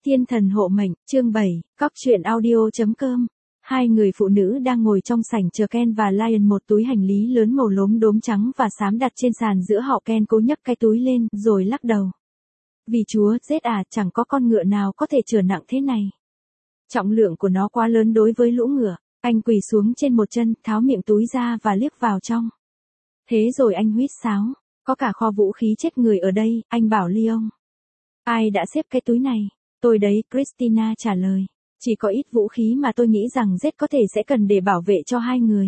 Thiên thần hộ mệnh, chương 7, cóc truyện audio.com. Hai người phụ nữ đang ngồi trong sảnh chờ Ken và Lion, một túi hành lý lớn màu lốm đốm trắng và xám đặt trên sàn giữa họ. Ken cố nhấc cái túi lên, rồi lắc đầu. Vì Chúa, Zed à, chẳng có con ngựa nào có thể chở nặng thế này. Trọng lượng của nó quá lớn đối với lũ ngựa. Anh quỳ xuống trên một chân, tháo miệng túi ra và liếc vào trong. Thế rồi anh huýt sáo. Có cả kho vũ khí chết người ở đây, anh bảo Leon. Ai đã xếp cái túi này? Tôi đấy, Christina trả lời. Chỉ có ít vũ khí mà tôi nghĩ rằng Z có thể sẽ cần để bảo vệ cho hai người.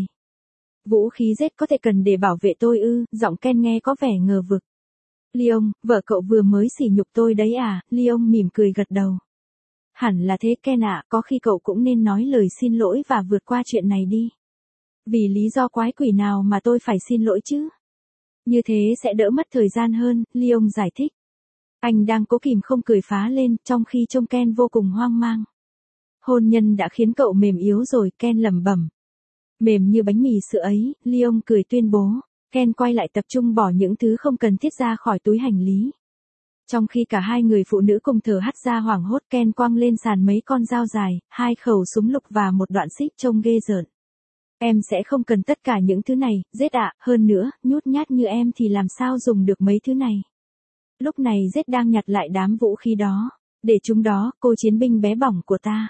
Vũ khí Z có thể cần để bảo vệ tôi ư? Giọng Ken nghe có vẻ ngờ vực. Leon, vợ cậu vừa mới sỉ nhục tôi đấy à? Leon mỉm cười gật đầu. Hẳn là thế Ken ạ, có khi cậu cũng nên nói lời xin lỗi và vượt qua chuyện này đi. Vì lý do quái quỷ nào mà tôi phải xin lỗi chứ? Như thế sẽ đỡ mất thời gian hơn, Leon giải thích. Anh đang cố kìm không cười phá lên, trong khi trông Ken vô cùng hoang mang. Hôn nhân đã khiến cậu mềm yếu rồi, Ken lẩm bẩm. Mềm như bánh mì sữa ấy, Leon cười tuyên bố. Ken quay lại tập trung bỏ những thứ không cần thiết ra khỏi túi hành lý. Trong khi cả hai người phụ nữ cùng thở hắt ra hoảng hốt, Ken quăng lên sàn mấy con dao dài, 2 khẩu súng lục và một đoạn xích trông ghê rợn. Em sẽ không cần tất cả những thứ này, Z ạ, hơn nữa, nhút nhát như em thì làm sao dùng được mấy thứ này. Lúc này Z đang nhặt lại đám vũ khí đó. Để chúng đó, cô chiến binh bé bỏng của ta.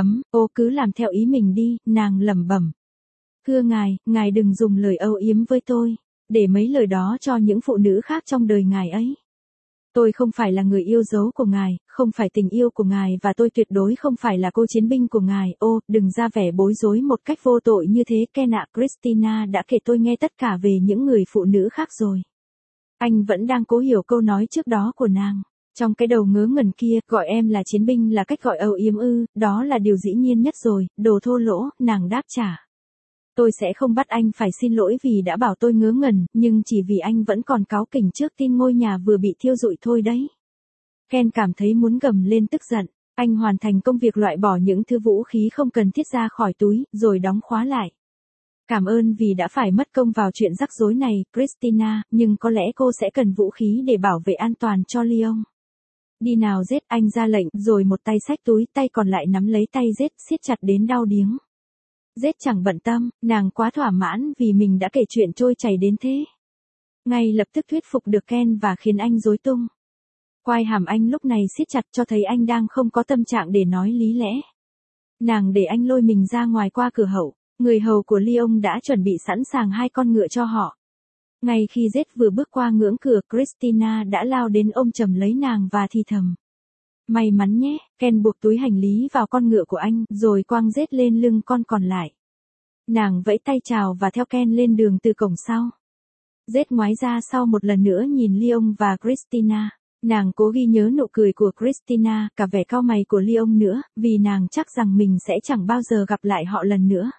Ô cứ làm theo ý mình đi, nàng lẩm bẩm. Thưa ngài đừng dùng lời âu yếm với tôi. Để mấy lời đó cho những phụ nữ khác trong đời ngài ấy. Tôi không phải là người yêu dấu của ngài, không phải tình yêu của ngài và tôi tuyệt đối không phải là cô chiến binh của ngài. Ô, đừng ra vẻ bối rối một cách vô tội như thế Ken ạ. Christina đã kể tôi nghe tất cả về những người phụ nữ khác rồi. Anh vẫn đang cố hiểu câu nói trước đó của nàng. Trong cái đầu ngớ ngẩn kia, gọi em là chiến binh là cách gọi âu yếm ư, đó là điều dĩ nhiên nhất rồi, đồ thô lỗ, nàng đáp trả. Tôi sẽ không bắt anh phải xin lỗi vì đã bảo tôi ngớ ngẩn, nhưng chỉ vì anh vẫn còn cáu kỉnh trước tin ngôi nhà vừa bị thiêu rụi thôi đấy. Ken cảm thấy muốn gầm lên tức giận, anh hoàn thành công việc loại bỏ những thứ vũ khí không cần thiết ra khỏi túi, rồi đóng khóa lại. Cảm ơn vì đã phải mất công vào chuyện rắc rối này, Christina, nhưng có lẽ cô sẽ cần vũ khí để bảo vệ an toàn cho Leon. Đi nào Z, anh ra lệnh, rồi một tay xách túi, tay còn lại nắm lấy tay Z, siết chặt đến đau điếng. Z chẳng bận tâm, nàng quá thỏa mãn vì mình đã kể chuyện trôi chảy đến thế. Ngay lập tức thuyết phục được Ken và khiến anh rối tung. Quai hàm anh lúc này siết chặt cho thấy anh đang không có tâm trạng để nói lý lẽ. Nàng để anh lôi mình ra ngoài qua cửa hậu. Người hầu của Leon đã chuẩn bị sẵn sàng 2 con ngựa cho họ. Ngay khi Z vừa bước qua ngưỡng cửa, Christina đã lao đến ôm chầm lấy nàng và thì thầm. May mắn nhé, Ken buộc túi hành lý vào con ngựa của anh, rồi quăng Z lên lưng con còn lại. Nàng vẫy tay chào và theo Ken lên đường từ cổng sau. Z ngoái ra sau một lần nữa nhìn Leon và Christina. Nàng cố ghi nhớ nụ cười của Christina, cả vẻ cau mày của Leon nữa, vì nàng chắc rằng mình sẽ chẳng bao giờ gặp lại họ lần nữa.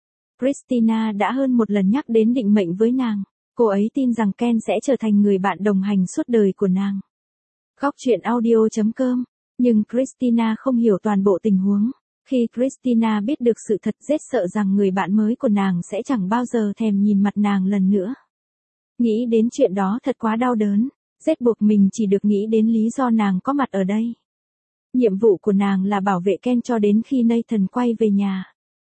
Christina đã hơn một lần nhắc đến định mệnh với nàng. Cô ấy tin rằng Ken sẽ trở thành người bạn đồng hành suốt đời của nàng. Cóc truyện audio.com. Nhưng Christina không hiểu toàn bộ tình huống. Khi Christina biết được sự thật, Z sợ rằng người bạn mới của nàng sẽ chẳng bao giờ thèm nhìn mặt nàng lần nữa. Nghĩ đến chuyện đó thật quá đau đớn. Z buộc mình chỉ được nghĩ đến lý do nàng có mặt ở đây. Nhiệm vụ của nàng là bảo vệ Ken cho đến khi Nathan quay về nhà.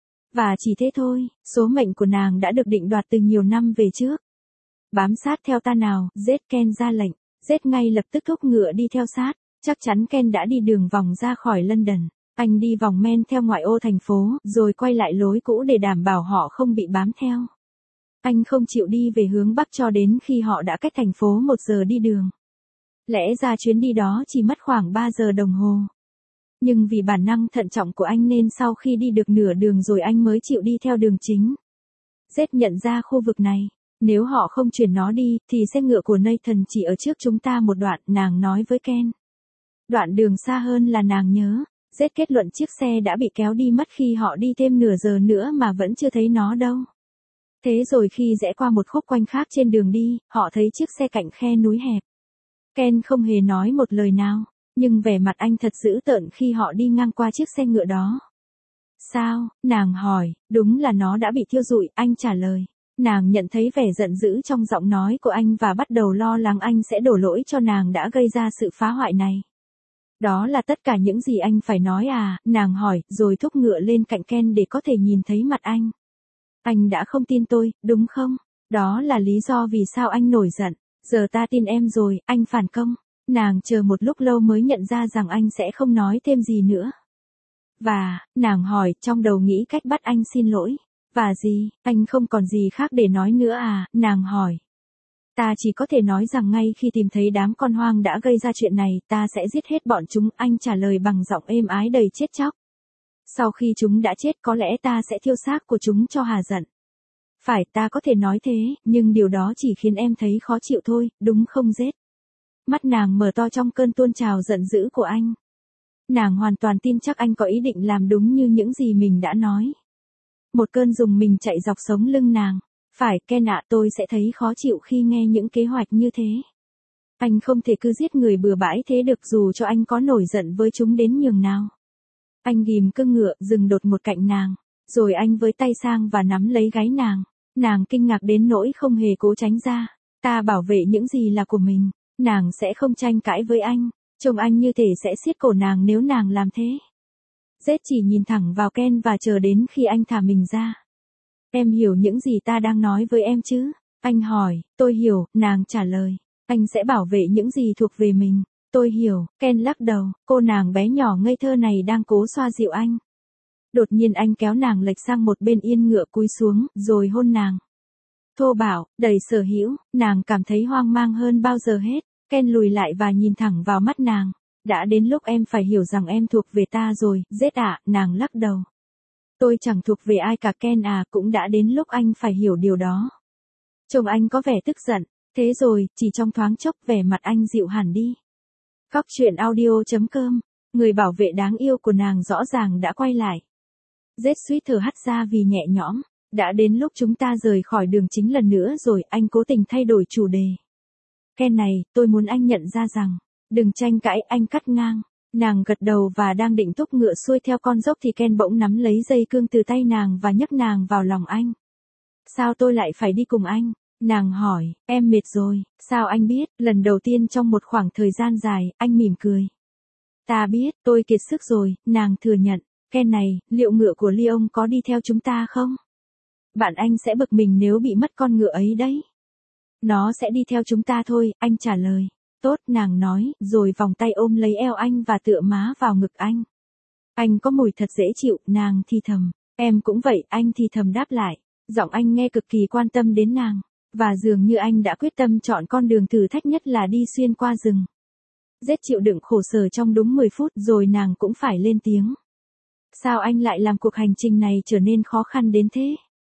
Và chỉ thế thôi, số mệnh của nàng đã được định đoạt từ nhiều năm về trước. Bám sát theo ta nào, Z, Ken ra lệnh. Z ngay lập tức thúc ngựa đi theo sát. Chắc chắn Ken đã đi đường vòng ra khỏi London. Anh đi vòng men theo ngoại ô thành phố, rồi quay lại lối cũ để đảm bảo họ không bị bám theo. Anh không chịu đi về hướng Bắc cho đến khi họ đã cách thành phố 1 giờ đi đường. Lẽ ra chuyến đi đó chỉ mất khoảng 3 giờ đồng hồ. Nhưng vì bản năng thận trọng của anh nên sau khi đi được nửa đường rồi anh mới chịu đi theo đường chính. Z nhận ra khu vực này. Nếu họ không chuyển nó đi, thì xe ngựa của Nathan chỉ ở trước chúng ta một đoạn, nàng nói với Ken. Đoạn đường xa hơn là nàng nhớ. Z kết luận chiếc xe đã bị kéo đi mất khi họ đi thêm nửa giờ nữa mà vẫn chưa thấy nó đâu. Thế rồi khi rẽ qua một khúc quanh khác trên đường đi, họ thấy chiếc xe cạnh khe núi hẹp. Ken không hề nói một lời nào, nhưng vẻ mặt anh thật dữ tợn khi họ đi ngang qua chiếc xe ngựa đó. Sao? Nàng hỏi. Đúng là nó đã bị thiêu rụi, anh trả lời. Nàng nhận thấy vẻ giận dữ trong giọng nói của anh và bắt đầu lo lắng anh sẽ đổ lỗi cho nàng đã gây ra sự phá hoại này. Đó là tất cả những gì anh phải nói à, nàng hỏi, rồi thúc ngựa lên cạnh Ken để có thể nhìn thấy mặt anh. Anh đã không tin tôi, đúng không? Đó là lý do vì sao anh nổi giận. Giờ ta tin em rồi, anh phản công. Nàng chờ một lúc lâu mới nhận ra rằng anh sẽ không nói thêm gì nữa. Và, nàng hỏi, trong đầu nghĩ cách bắt anh xin lỗi. Và gì, anh không còn gì khác để nói nữa à, nàng hỏi. Ta chỉ có thể nói rằng ngay khi tìm thấy đám con hoang đã gây ra chuyện này, ta sẽ giết hết bọn chúng, anh trả lời bằng giọng êm ái đầy chết chóc. Sau khi chúng đã chết có lẽ ta sẽ thiêu xác của chúng cho hà giận. Phải, ta có thể nói thế, nhưng điều đó chỉ khiến em thấy khó chịu thôi, đúng không Zed? Mắt nàng mở to trong cơn tuôn trào giận dữ của anh. Nàng hoàn toàn tin chắc anh có ý định làm đúng như những gì mình đã nói. Một cơn rùng mình chạy dọc sống lưng nàng. Phải, Ken ạ, tôi sẽ thấy khó chịu khi nghe những kế hoạch như thế. Anh không thể cứ giết người bừa bãi thế được dù cho anh có nổi giận với chúng đến nhường nào. Anh ghim cương ngựa, dừng đột một cạnh nàng. Rồi anh với tay sang và nắm lấy gáy nàng. Nàng kinh ngạc đến nỗi không hề cố tránh ra. Ta bảo vệ những gì là của mình. Nàng sẽ không tranh cãi với anh. Trông anh như thể sẽ siết cổ nàng nếu nàng làm thế. Zed chỉ nhìn thẳng vào Ken và chờ đến khi anh thả mình ra. Em hiểu những gì ta đang nói với em chứ? Anh hỏi, tôi hiểu, nàng trả lời. Anh sẽ bảo vệ những gì thuộc về mình. Tôi hiểu, Ken lắc đầu, cô nàng bé nhỏ ngây thơ này đang cố xoa dịu anh. Đột nhiên anh kéo nàng lệch sang một bên yên ngựa cúi xuống, rồi hôn nàng. Thô bạo, đầy sở hữu, nàng cảm thấy hoang mang hơn bao giờ hết. Ken lùi lại và nhìn thẳng vào mắt nàng. Đã đến lúc em phải hiểu rằng em thuộc về ta rồi, Zed ạ, nàng lắc đầu. Tôi chẳng thuộc về ai cả Ken à, cũng đã đến lúc anh phải hiểu điều đó. Trông anh có vẻ tức giận, thế rồi, chỉ trong thoáng chốc vẻ mặt anh dịu hẳn đi. Cóc truyện audio.com, người bảo vệ đáng yêu của nàng rõ ràng đã quay lại. Zed suýt thở hắt ra vì nhẹ nhõm, đã đến lúc chúng ta rời khỏi đường chính lần nữa rồi, anh cố tình thay đổi chủ đề. Ken này, tôi muốn anh nhận ra rằng, đừng tranh cãi, anh cắt ngang. Nàng gật đầu và đang định thúc ngựa xuôi theo con dốc thì Ken bỗng nắm lấy dây cương từ tay nàng và nhấc nàng vào lòng anh. Sao tôi lại phải đi cùng anh? Nàng hỏi, em mệt rồi, sao anh biết? Lần đầu tiên trong một khoảng thời gian dài, anh mỉm cười. Ta biết, tôi kiệt sức rồi, nàng thừa nhận. Ken này, liệu ngựa của Leon có đi theo chúng ta không? Bạn anh sẽ bực mình nếu bị mất con ngựa ấy đấy. Nó sẽ đi theo chúng ta thôi, anh trả lời. Tốt, nàng nói, rồi vòng tay ôm lấy eo anh và tựa má vào ngực anh. Anh có mùi thật dễ chịu, nàng thì thầm. Em cũng vậy, anh thì thầm đáp lại. Giọng anh nghe cực kỳ quan tâm đến nàng. Và dường như anh đã quyết tâm chọn con đường thử thách nhất là đi xuyên qua rừng. Zed chịu đựng khổ sở trong đúng 10 phút rồi nàng cũng phải lên tiếng. Sao anh lại làm cuộc hành trình này trở nên khó khăn đến thế?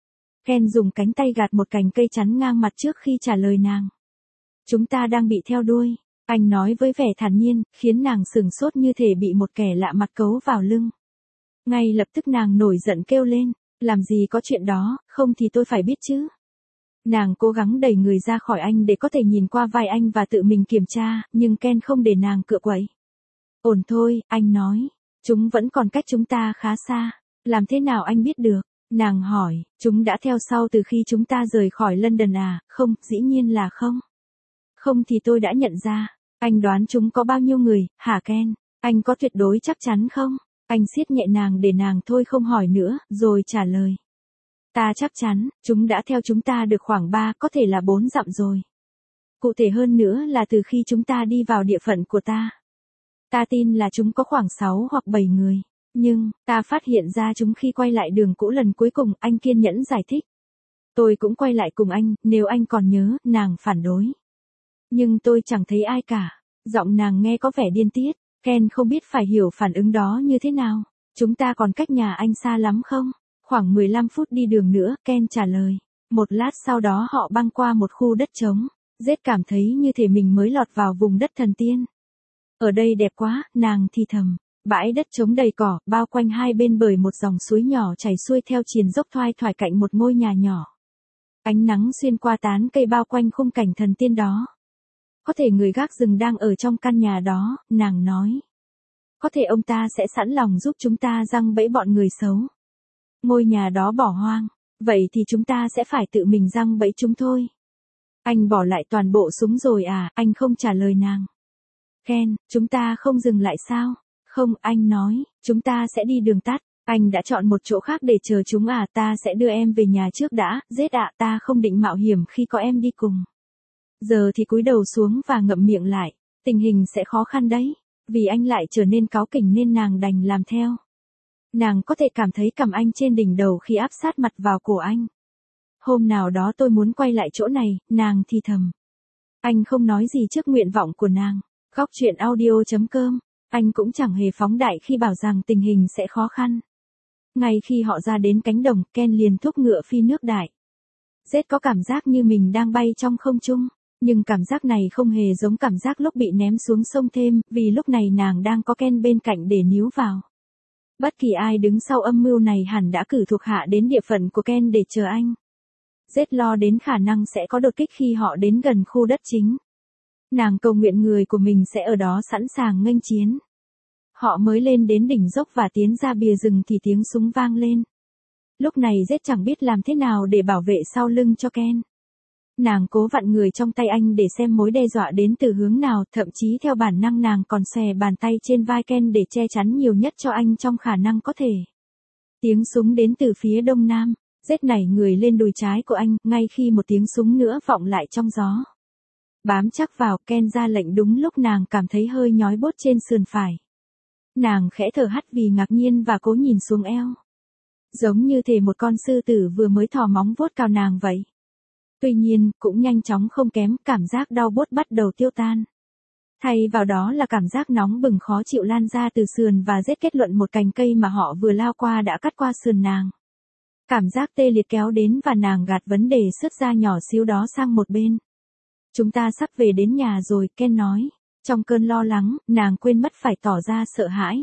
Ken dùng cánh tay gạt một cành cây chắn ngang mặt trước khi trả lời nàng. Chúng ta đang bị theo đuôi, anh nói với vẻ thản nhiên, khiến nàng sửng sốt như thể bị một kẻ lạ mặt cấu vào lưng. Ngay lập tức nàng nổi giận kêu lên, làm gì có chuyện đó, không thì tôi phải biết chứ. Nàng cố gắng đẩy người ra khỏi anh để có thể nhìn qua vai anh và tự mình kiểm tra, nhưng Ken không để nàng cựa quậy. Ổn thôi, anh nói, chúng vẫn còn cách chúng ta khá xa, làm thế nào anh biết được? Nàng hỏi, chúng đã theo sau từ khi chúng ta rời khỏi London à? Không, dĩ nhiên là không. Không thì tôi đã nhận ra. Anh đoán chúng có bao nhiêu người, hả Ken? Anh có tuyệt đối chắc chắn không? Anh siết nhẹ nàng để nàng thôi không hỏi nữa, rồi trả lời. Ta chắc chắn, chúng đã theo chúng ta được khoảng 3, có thể là 4 dặm rồi. Cụ thể hơn nữa là từ khi chúng ta đi vào địa phận của ta. Ta tin là chúng có khoảng 6 hoặc 7 người. Nhưng, ta phát hiện ra chúng khi quay lại đường cũ lần cuối cùng, anh kiên nhẫn giải thích. Tôi cũng quay lại cùng anh, nếu anh còn nhớ, nàng phản đối. Nhưng tôi chẳng thấy ai cả. Giọng nàng nghe có vẻ điên tiết. Ken không biết phải hiểu phản ứng đó như thế nào. Chúng ta còn cách nhà anh xa lắm không? Khoảng 15 phút đi đường nữa, Ken trả lời. Một lát sau đó họ băng qua một khu đất trống. Zed cảm thấy như thể mình mới lọt vào vùng đất thần tiên. Ở đây đẹp quá, nàng thì thầm. Bãi đất trống đầy cỏ, bao quanh hai bên bởi một dòng suối nhỏ chảy xuôi theo triền dốc thoai thoải cạnh một ngôi nhà nhỏ. Ánh nắng xuyên qua tán cây bao quanh khung cảnh thần tiên đó. Có thể người gác rừng đang ở trong căn nhà đó, nàng nói. Có thể ông ta sẽ sẵn lòng giúp chúng ta giăng bẫy bọn người xấu. Ngôi nhà đó bỏ hoang, vậy thì chúng ta sẽ phải tự mình giăng bẫy chúng thôi. Anh bỏ lại toàn bộ súng rồi à? Anh không trả lời nàng. Ken, chúng ta không dừng lại sao? Không, anh nói, chúng ta sẽ đi đường tắt. Anh đã chọn một chỗ khác để chờ chúng à, ta sẽ đưa em về nhà trước đã, Jet ạ, ta không định mạo hiểm khi có em đi cùng. Giờ thì cúi đầu xuống và ngậm miệng lại, tình hình sẽ khó khăn đấy, vì anh lại trở nên cáu kỉnh nên nàng đành làm theo. Nàng có thể cảm thấy cằm anh trên đỉnh đầu khi áp sát mặt vào cổ anh. Hôm nào đó tôi muốn quay lại chỗ này, nàng thì thầm. Anh không nói gì trước nguyện vọng của nàng. Góc truyện audio.com, anh cũng chẳng hề phóng đại khi bảo rằng tình hình sẽ khó khăn. Ngay khi họ ra đến cánh đồng, Ken liền thúc ngựa phi nước đại. Jet có cảm giác như mình đang bay trong không trung, nhưng cảm giác này không hề giống cảm giác lúc bị ném xuống sông thêm, vì lúc này nàng đang có Ken bên cạnh để níu vào. Bất kỳ ai đứng sau âm mưu này hẳn đã cử thuộc hạ đến địa phận của Ken để chờ anh. Jet lo đến khả năng sẽ có đột kích khi họ đến gần khu đất chính. Nàng cầu nguyện người của mình sẽ ở đó sẵn sàng nghênh chiến. Họ mới lên đến đỉnh dốc và tiến ra bìa rừng thì tiếng súng vang lên. Lúc này Jet chẳng biết làm thế nào để bảo vệ sau lưng cho Ken. Nàng cố vặn người trong tay anh để xem mối đe dọa đến từ hướng nào, thậm chí theo bản năng nàng còn xòe bàn tay trên vai Ken để che chắn nhiều nhất cho anh trong khả năng có thể. Tiếng súng đến từ phía đông nam, Jet nảy người lên đùi trái của anh, ngay khi một tiếng súng nữa vọng lại trong gió. Bám chắc vào, Ken ra lệnh đúng lúc nàng cảm thấy hơi nhói bốt trên sườn phải. Nàng khẽ thở hắt vì ngạc nhiên và cố nhìn xuống eo. Giống như thể một con sư tử vừa mới thò móng vuốt cào nàng vậy. Tuy nhiên, cũng nhanh chóng không kém, cảm giác đau buốt bắt đầu tiêu tan. Thay vào đó là cảm giác nóng bừng khó chịu lan ra từ sườn và Jet kết luận một cành cây mà họ vừa lao qua đã cắt qua sườn nàng. Cảm giác tê liệt kéo đến và nàng gạt vấn đề sứt da nhỏ xíu đó sang một bên. Chúng ta sắp về đến nhà rồi, Ken nói. Trong cơn lo lắng, nàng quên mất phải tỏ ra sợ hãi.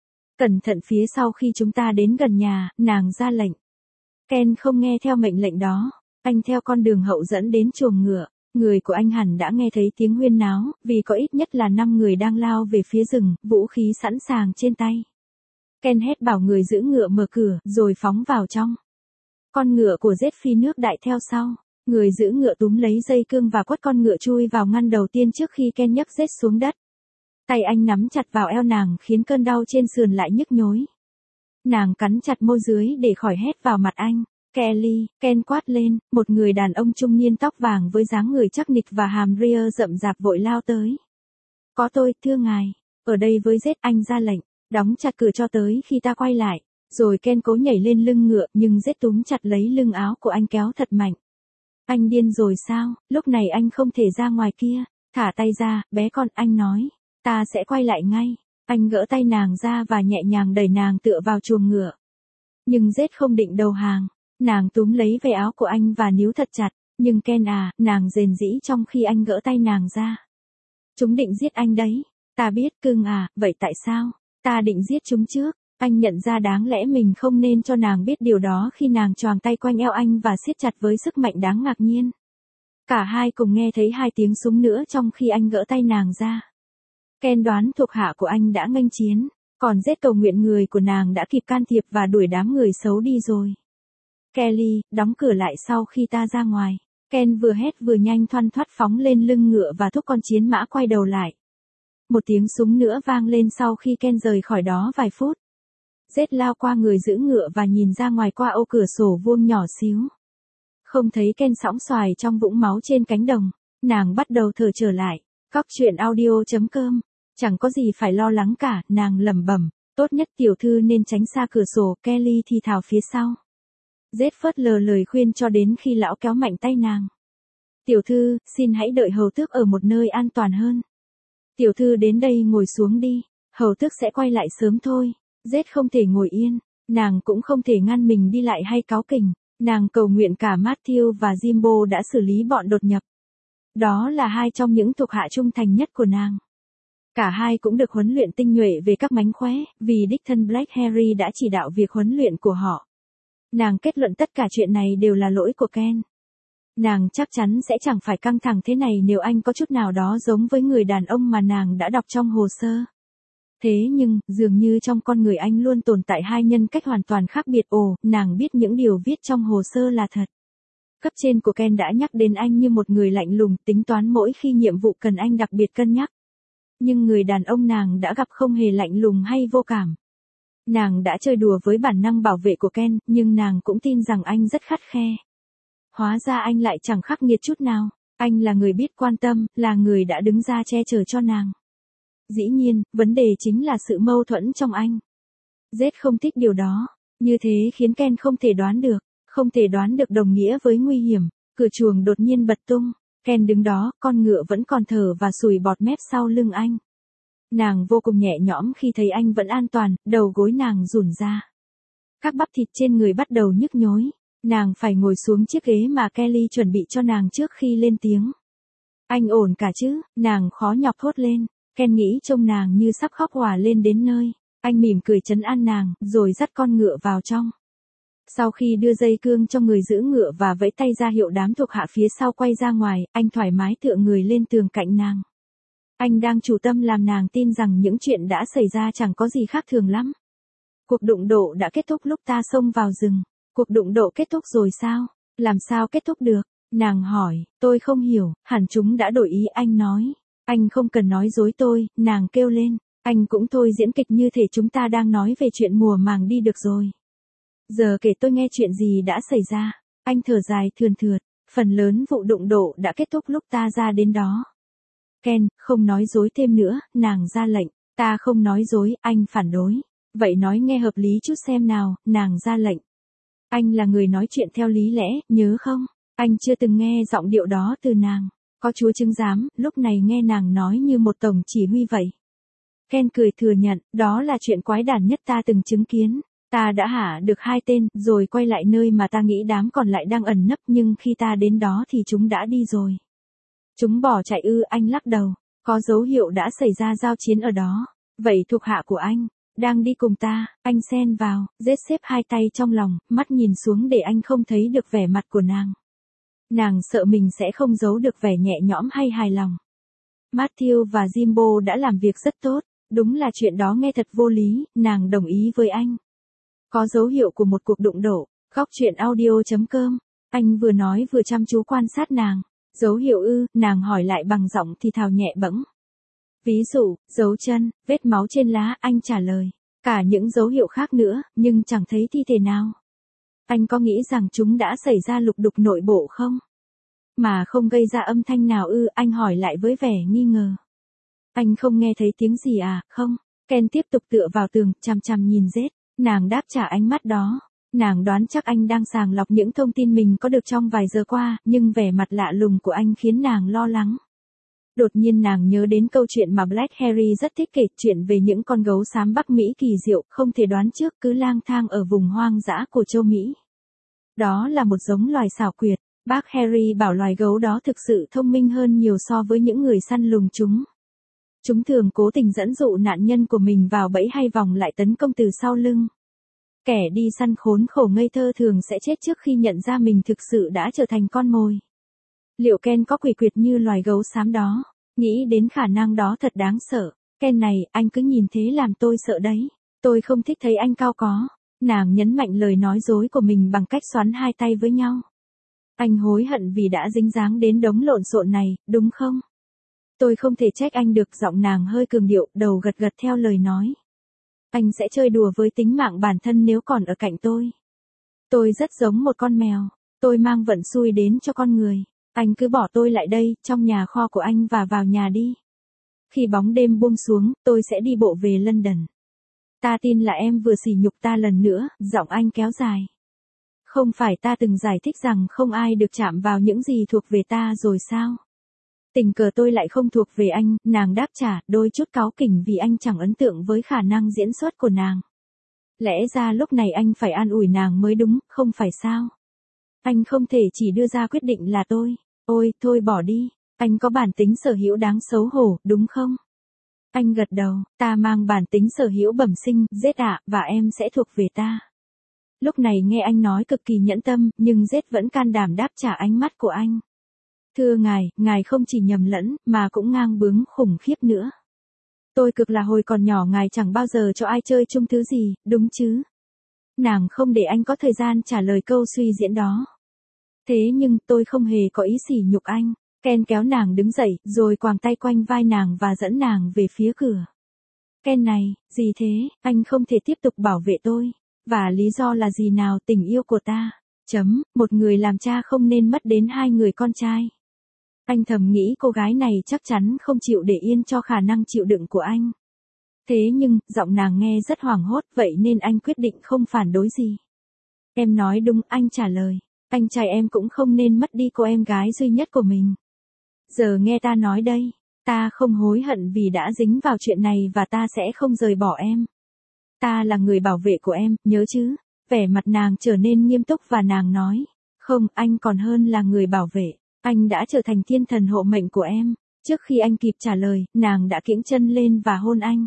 Cẩn thận phía sau khi chúng ta đến gần nhà, nàng ra lệnh. Ken không nghe theo mệnh lệnh đó. Anh theo con đường hậu dẫn đến chuồng ngựa. Người của anh hẳn đã nghe thấy tiếng huyên náo, vì có ít nhất là 5 người đang lao về phía rừng, vũ khí sẵn sàng trên tay. Ken hét bảo người giữ ngựa mở cửa, rồi phóng vào trong. Con ngựa của Jet phi nước đại theo sau. Người giữ ngựa túm lấy dây cương và quất con ngựa chui vào ngăn đầu tiên trước khi Ken nhấc Jet xuống đất. Tay anh nắm chặt vào eo nàng khiến cơn đau trên sườn lại nhức nhối. Nàng cắn chặt môi dưới để khỏi hét vào mặt anh. Kelly, Ken quát lên, một người đàn ông trung niên tóc vàng với dáng người chắc nịch và hàm ria rậm rạp vội lao tới. Có tôi, thưa ngài, ở đây với Jet, anh ra lệnh, đóng chặt cửa cho tới khi ta quay lại. Rồi Ken cố nhảy lên lưng ngựa nhưng Jet túm chặt lấy lưng áo của anh kéo thật mạnh. Anh điên rồi sao, lúc này anh không thể ra ngoài kia, thả tay ra, bé con, anh nói, ta sẽ quay lại ngay. Anh gỡ tay nàng ra và nhẹ nhàng đẩy nàng tựa vào chuồng ngựa. Nhưng Jet không định đầu hàng, nàng túm lấy về áo của anh và níu thật chặt, nhưng Ken à, nàng rền rĩ trong khi anh gỡ tay nàng ra. Chúng định giết anh đấy, ta biết cưng à, vậy tại sao, ta định giết chúng trước. Anh nhận ra đáng lẽ mình không nên cho nàng biết điều đó khi nàng choàng tay quanh eo anh và siết chặt với sức mạnh đáng ngạc nhiên. Cả hai cùng nghe thấy 2 tiếng súng nữa trong khi anh gỡ tay nàng ra. Ken đoán thuộc hạ của anh đã nghênh chiến, còn Jet cầu nguyện người của nàng đã kịp can thiệp và đuổi đám người xấu đi rồi. Kelly, đóng cửa lại sau khi ta ra ngoài. Ken vừa hét vừa nhanh thoăn thoắt phóng lên lưng ngựa và thúc con chiến mã quay đầu lại. Một tiếng súng nữa vang lên sau khi Ken rời khỏi đó vài phút. Jet lao qua người giữ ngựa và nhìn ra ngoài qua ô cửa sổ vuông nhỏ xíu. Không thấy Ken sõng xoài trong vũng máu trên cánh đồng, nàng bắt đầu thở trở lại. Góc truyện audio.com, chẳng có gì phải lo lắng cả, nàng lẩm bẩm, tốt nhất tiểu thư nên tránh xa cửa sổ, Kelly thì thào phía sau. Jet phớt lờ lời khuyên cho đến khi lão kéo mạnh tay nàng. Tiểu thư, xin hãy đợi hầu tước ở một nơi an toàn hơn. Tiểu thư đến đây ngồi xuống đi, hầu tước sẽ quay lại sớm thôi. Jet không thể ngồi yên, nàng cũng không thể ngăn mình đi lại hay cáu kỉnh, nàng cầu nguyện cả Matthew và Jimbo đã xử lý bọn đột nhập. Đó là 2 trong những thuộc hạ trung thành nhất của nàng. Cả hai cũng được huấn luyện tinh nhuệ về các mánh khóe, vì đích thân Black Harry đã chỉ đạo việc huấn luyện của họ. Nàng kết luận tất cả chuyện này đều là lỗi của Ken. Nàng chắc chắn sẽ chẳng phải căng thẳng thế này nếu anh có chút nào đó giống với người đàn ông mà nàng đã đọc trong hồ sơ. Thế nhưng, dường như trong con người anh luôn tồn tại 2 nhân cách hoàn toàn khác biệt. Ồ, nàng biết những điều viết trong hồ sơ là thật. Cấp trên của Ken đã nhắc đến anh như một người lạnh lùng, tính toán mỗi khi nhiệm vụ cần anh đặc biệt cân nhắc. Nhưng người đàn ông nàng đã gặp không hề lạnh lùng hay vô cảm. Nàng đã chơi đùa với bản năng bảo vệ của Ken, nhưng nàng cũng tin rằng anh rất khắt khe. Hóa ra anh lại chẳng khắc nghiệt chút nào. Anh là người biết quan tâm, là người đã đứng ra che chở cho nàng. Dĩ nhiên, vấn đề chính là sự mâu thuẫn trong anh. Zed không thích điều đó. Như thế khiến Ken không thể đoán được. Không thể đoán được đồng nghĩa với nguy hiểm. Cửa chuồng đột nhiên bật tung. Ken đứng đó, con ngựa vẫn còn thở và sùi bọt mép sau lưng anh. Nàng vô cùng nhẹ nhõm khi thấy anh vẫn an toàn, đầu gối nàng rủn ra. Các bắp thịt trên người bắt đầu nhức nhối. Nàng phải ngồi xuống chiếc ghế mà Kelly chuẩn bị cho nàng trước khi lên tiếng. Anh ổn cả chứ, nàng khó nhọc thốt lên. Ken nghĩ trông nàng như sắp khóc òa lên đến nơi. Anh mỉm cười trấn an nàng, rồi dắt con ngựa vào trong. Sau khi đưa dây cương cho người giữ ngựa và vẫy tay ra hiệu đám thuộc hạ phía sau quay ra ngoài, anh thoải mái tựa người lên tường cạnh nàng. Anh đang chủ tâm làm nàng tin rằng những chuyện đã xảy ra chẳng có gì khác thường lắm. Cuộc đụng độ đã kết thúc lúc ta xông vào rừng. Cuộc đụng độ kết thúc rồi sao? Làm sao kết thúc được? Nàng hỏi, tôi không hiểu, hẳn chúng đã đổi ý, anh nói. Anh không cần nói dối tôi, nàng kêu lên. Anh cũng thôi diễn kịch như thể chúng ta đang nói về chuyện mùa màng đi được rồi. Giờ kể tôi nghe chuyện gì đã xảy ra. Anh thở dài thườn thượt, phần lớn vụ đụng độ đã kết thúc lúc ta ra đến đó. Ken, không nói dối thêm nữa, nàng ra lệnh. Ta không nói dối, anh phản đối. Vậy nói nghe hợp lý chút xem nào, nàng ra lệnh. Anh là người nói chuyện theo lý lẽ, nhớ không? Anh chưa từng nghe giọng điệu đó từ nàng. Có chúa chứng giám, lúc này nghe nàng nói như một tổng chỉ huy vậy. Ken cười thừa nhận, đó là chuyện quái đản nhất ta từng chứng kiến. Ta đã hạ được 2 tên, rồi quay lại nơi mà ta nghĩ đám còn lại đang ẩn nấp, nhưng khi ta đến đó thì chúng đã đi rồi. Chúng bỏ chạy ư? Anh lắc đầu. Có dấu hiệu đã xảy ra giao chiến ở đó. Vậy thuộc hạ của anh đang đi cùng ta, anh xen vào, Zed xếp 2 tay trong lòng, mắt nhìn xuống để anh không thấy được vẻ mặt của nàng. Nàng sợ mình sẽ không giấu được vẻ nhẹ nhõm hay hài lòng. Matthew và Jimbo đã làm việc rất tốt, đúng là chuyện đó nghe thật vô lý, nàng đồng ý với anh. Có dấu hiệu của một cuộc đụng độ, góc truyện audio.com. Anh vừa nói vừa chăm chú quan sát nàng. Dấu hiệu ư? Nàng hỏi lại bằng giọng thì thào nhẹ bẫng. Ví dụ, dấu chân, vết máu trên lá, anh trả lời. Cả những dấu hiệu khác nữa, nhưng chẳng thấy thi thể nào. Anh có nghĩ rằng chúng đã xảy ra lục đục nội bộ không? Mà không gây ra âm thanh nào ư? Anh hỏi lại với vẻ nghi ngờ. Anh không nghe thấy tiếng gì à? Không. Ken tiếp tục tựa vào tường, chằm chằm nhìn Zed. Nàng đáp trả ánh mắt đó. Nàng đoán chắc anh đang sàng lọc những thông tin mình có được trong vài giờ qua, nhưng vẻ mặt lạ lùng của anh khiến nàng lo lắng. Đột nhiên nàng nhớ đến câu chuyện mà Black Harry rất thích kể, chuyện về những con gấu xám Bắc Mỹ kỳ diệu, không thể đoán trước, cứ lang thang ở vùng hoang dã của châu Mỹ. Đó là một giống loài xảo quyệt. Bác Harry bảo loài gấu đó thực sự thông minh hơn nhiều so với những người săn lùng chúng. Chúng thường cố tình dẫn dụ nạn nhân của mình vào bẫy hay vòng lại tấn công từ sau lưng. Kẻ đi săn khốn khổ ngây thơ thường sẽ chết trước khi nhận ra mình thực sự đã trở thành con mồi. Liệu Ken có quỷ quyệt như loài gấu xám đó? Nghĩ đến khả năng đó thật đáng sợ. Ken này, anh cứ nhìn thế làm tôi sợ đấy. Tôi không thích thấy anh cao có. Nàng nhấn mạnh lời nói dối của mình bằng cách xoắn 2 tay với nhau. Anh hối hận vì đã dính dáng đến đống lộn xộn này, đúng không? Tôi không thể trách anh được, giọng nàng hơi cường điệu, đầu gật gật theo lời nói. Anh sẽ chơi đùa với tính mạng bản thân nếu còn ở cạnh tôi. Tôi rất giống một con mèo. Tôi mang vận xui đến cho con người. Anh cứ bỏ tôi lại đây, trong nhà kho của anh và vào nhà đi. Khi bóng đêm buông xuống, tôi sẽ đi bộ về London. Ta tin là em vừa sỉ nhục ta lần nữa, giọng anh kéo dài. Không phải ta từng giải thích rằng không ai được chạm vào những gì thuộc về ta rồi sao? Tình cờ tôi lại không thuộc về anh, nàng đáp trả, đôi chút cáu kỉnh vì anh chẳng ấn tượng với khả năng diễn xuất của nàng. Lẽ ra lúc này anh phải an ủi nàng mới đúng, không phải sao? Anh không thể chỉ đưa ra quyết định là tôi. Ôi, thôi bỏ đi. Anh có bản tính sở hữu đáng xấu hổ, đúng không? Anh gật đầu, ta mang bản tính sở hữu bẩm sinh, Zed ạ, và em sẽ thuộc về ta. Lúc này nghe anh nói cực kỳ nhẫn tâm, nhưng Zed vẫn can đảm đáp trả ánh mắt của anh. Thưa ngài không chỉ nhầm lẫn, mà cũng ngang bướng khủng khiếp nữa. Tôi cực là hồi còn nhỏ ngài chẳng bao giờ cho ai chơi chung thứ gì, đúng chứ? Nàng không để anh có thời gian trả lời câu suy diễn đó. Thế nhưng tôi không hề có ý sỉ nhục anh. Ken kéo nàng đứng dậy, rồi quàng tay quanh vai nàng và dẫn nàng về phía cửa. Ken này, gì thế, anh không thể tiếp tục bảo vệ tôi. Và lý do là gì nào, tình yêu của ta. Một người làm cha không nên mất đến 2 người con trai. Anh thầm nghĩ cô gái này chắc chắn không chịu để yên cho khả năng chịu đựng của anh. Thế nhưng, giọng nàng nghe rất hoảng hốt, vậy nên anh quyết định không phản đối gì. Em nói đúng, anh trả lời. Anh trai em cũng không nên mất đi cô em gái duy nhất của mình. Giờ nghe ta nói đây, ta không hối hận vì đã dính vào chuyện này và ta sẽ không rời bỏ em. Ta là người bảo vệ của em, nhớ chứ? Vẻ mặt nàng trở nên nghiêm túc và nàng nói, không, anh còn hơn là người bảo vệ. Anh đã trở thành thiên thần hộ mệnh của em. Trước khi anh kịp trả lời, nàng đã kiễng chân lên và hôn anh.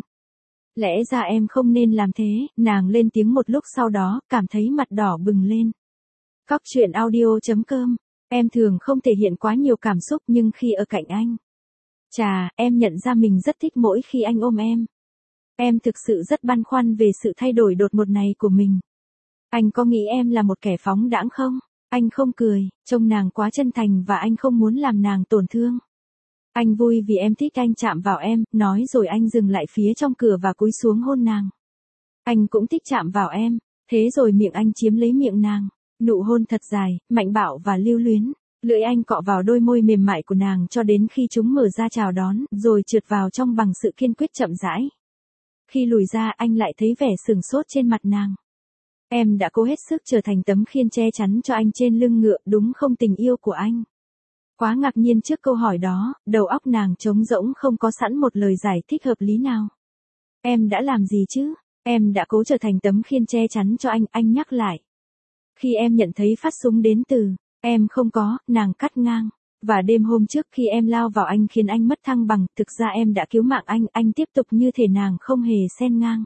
Lẽ ra em không nên làm thế, nàng lên tiếng một lúc sau đó, cảm thấy mặt đỏ bừng lên. Cóc truyện audio.com. Em thường không thể hiện quá nhiều cảm xúc nhưng khi ở cạnh anh. Chà, em nhận ra mình rất thích mỗi khi anh ôm em. Em thực sự rất băn khoăn về sự thay đổi đột ngột này của mình. Anh có nghĩ em là một kẻ phóng đãng không? Anh không cười, trông nàng quá chân thành và anh không muốn làm nàng tổn thương. Anh vui vì em thích anh chạm vào em, nói rồi anh dừng lại phía trong cửa và cúi xuống hôn nàng. Anh cũng thích chạm vào em, thế rồi miệng anh chiếm lấy miệng nàng. Nụ hôn thật dài, mạnh bạo và lưu luyến. Lưỡi anh cọ vào đôi môi mềm mại của nàng cho đến khi chúng mở ra chào đón, rồi trượt vào trong bằng sự kiên quyết chậm rãi. Khi lùi ra anh lại thấy vẻ sửng sốt trên mặt nàng. Em đã cố hết sức trở thành tấm khiên che chắn cho anh trên lưng ngựa, đúng không tình yêu của anh? Quá ngạc nhiên trước câu hỏi đó, đầu óc nàng trống rỗng không có sẵn một lời giải thích hợp lý nào. Em đã làm gì chứ? Em đã cố trở thành tấm khiên che chắn cho anh nhắc lại. Khi em nhận thấy phát súng đến từ, em không có, nàng cắt ngang. Và đêm hôm trước khi em lao vào anh khiến anh mất thăng bằng, thực ra em đã cứu mạng anh tiếp tục như thể nàng không hề xen ngang.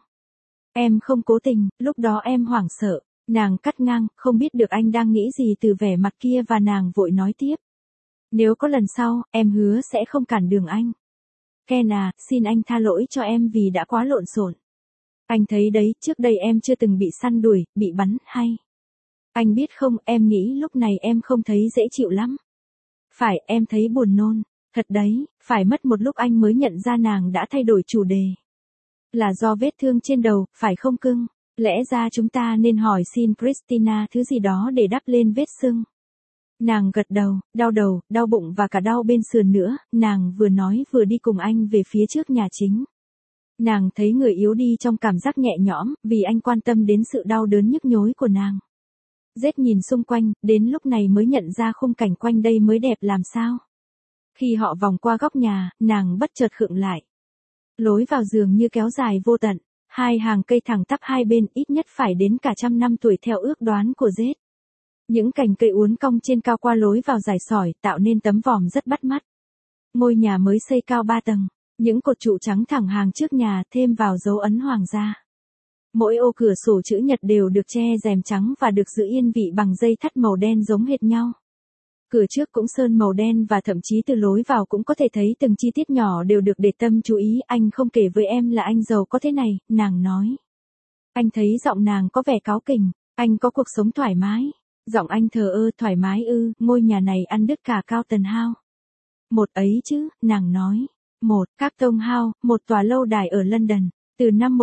Em không cố tình, lúc đó em hoảng sợ, nàng cắt ngang, không biết được anh đang nghĩ gì từ vẻ mặt kia và nàng vội nói tiếp. Nếu có lần sau, em hứa sẽ không cản đường anh. Ken à, xin anh tha lỗi cho em vì đã quá lộn xộn. Anh thấy đấy, trước đây em chưa từng bị săn đuổi, bị bắn, hay. Anh biết không, em nghĩ lúc này em không thấy dễ chịu lắm. Phải, em thấy buồn nôn. Thật đấy, phải mất một lúc anh mới nhận ra nàng đã thay đổi chủ đề. Là do vết thương trên đầu, phải không cưng? Lẽ ra chúng ta nên hỏi xin Christina thứ gì đó để đắp lên vết sưng. Nàng gật đầu, đau bụng và cả đau bên sườn nữa, nàng vừa nói vừa đi cùng anh về phía trước nhà chính. Nàng thấy người yếu đi trong cảm giác nhẹ nhõm, vì anh quan tâm đến sự đau đớn nhức nhối của nàng. Rết nhìn xung quanh, đến lúc này mới nhận ra khung cảnh quanh đây mới đẹp làm sao. Khi họ vòng qua góc nhà, nàng bất chợt khựng lại. Lối vào giường như kéo dài vô tận, 2 hàng cây thẳng tắp hai bên ít nhất phải đến cả 100 năm tuổi theo ước đoán của Rết. Những cành cây uốn cong trên cao qua lối vào dài sỏi tạo nên tấm vòm rất bắt mắt. Ngôi nhà mới xây cao 3 tầng, những cột trụ trắng thẳng hàng trước nhà thêm vào dấu ấn hoàng gia. Mỗi ô cửa sổ chữ nhật đều được che rèm trắng và được giữ yên vị bằng dây thắt màu đen giống hệt nhau. Cửa trước cũng sơn màu đen và thậm chí từ lối vào cũng có thể thấy từng chi tiết nhỏ đều được để tâm chú ý. Anh không kể với em là anh giàu có thế này, nàng nói. Anh thấy giọng nàng có vẻ cáu kỉnh, anh có cuộc sống thoải mái. Giọng anh thờ ơ, thoải mái ư, ngôi nhà này ăn đứt cả Carlton House. Một ấy chứ, nàng nói. Carlton House, một tòa lâu đài ở London. Từ năm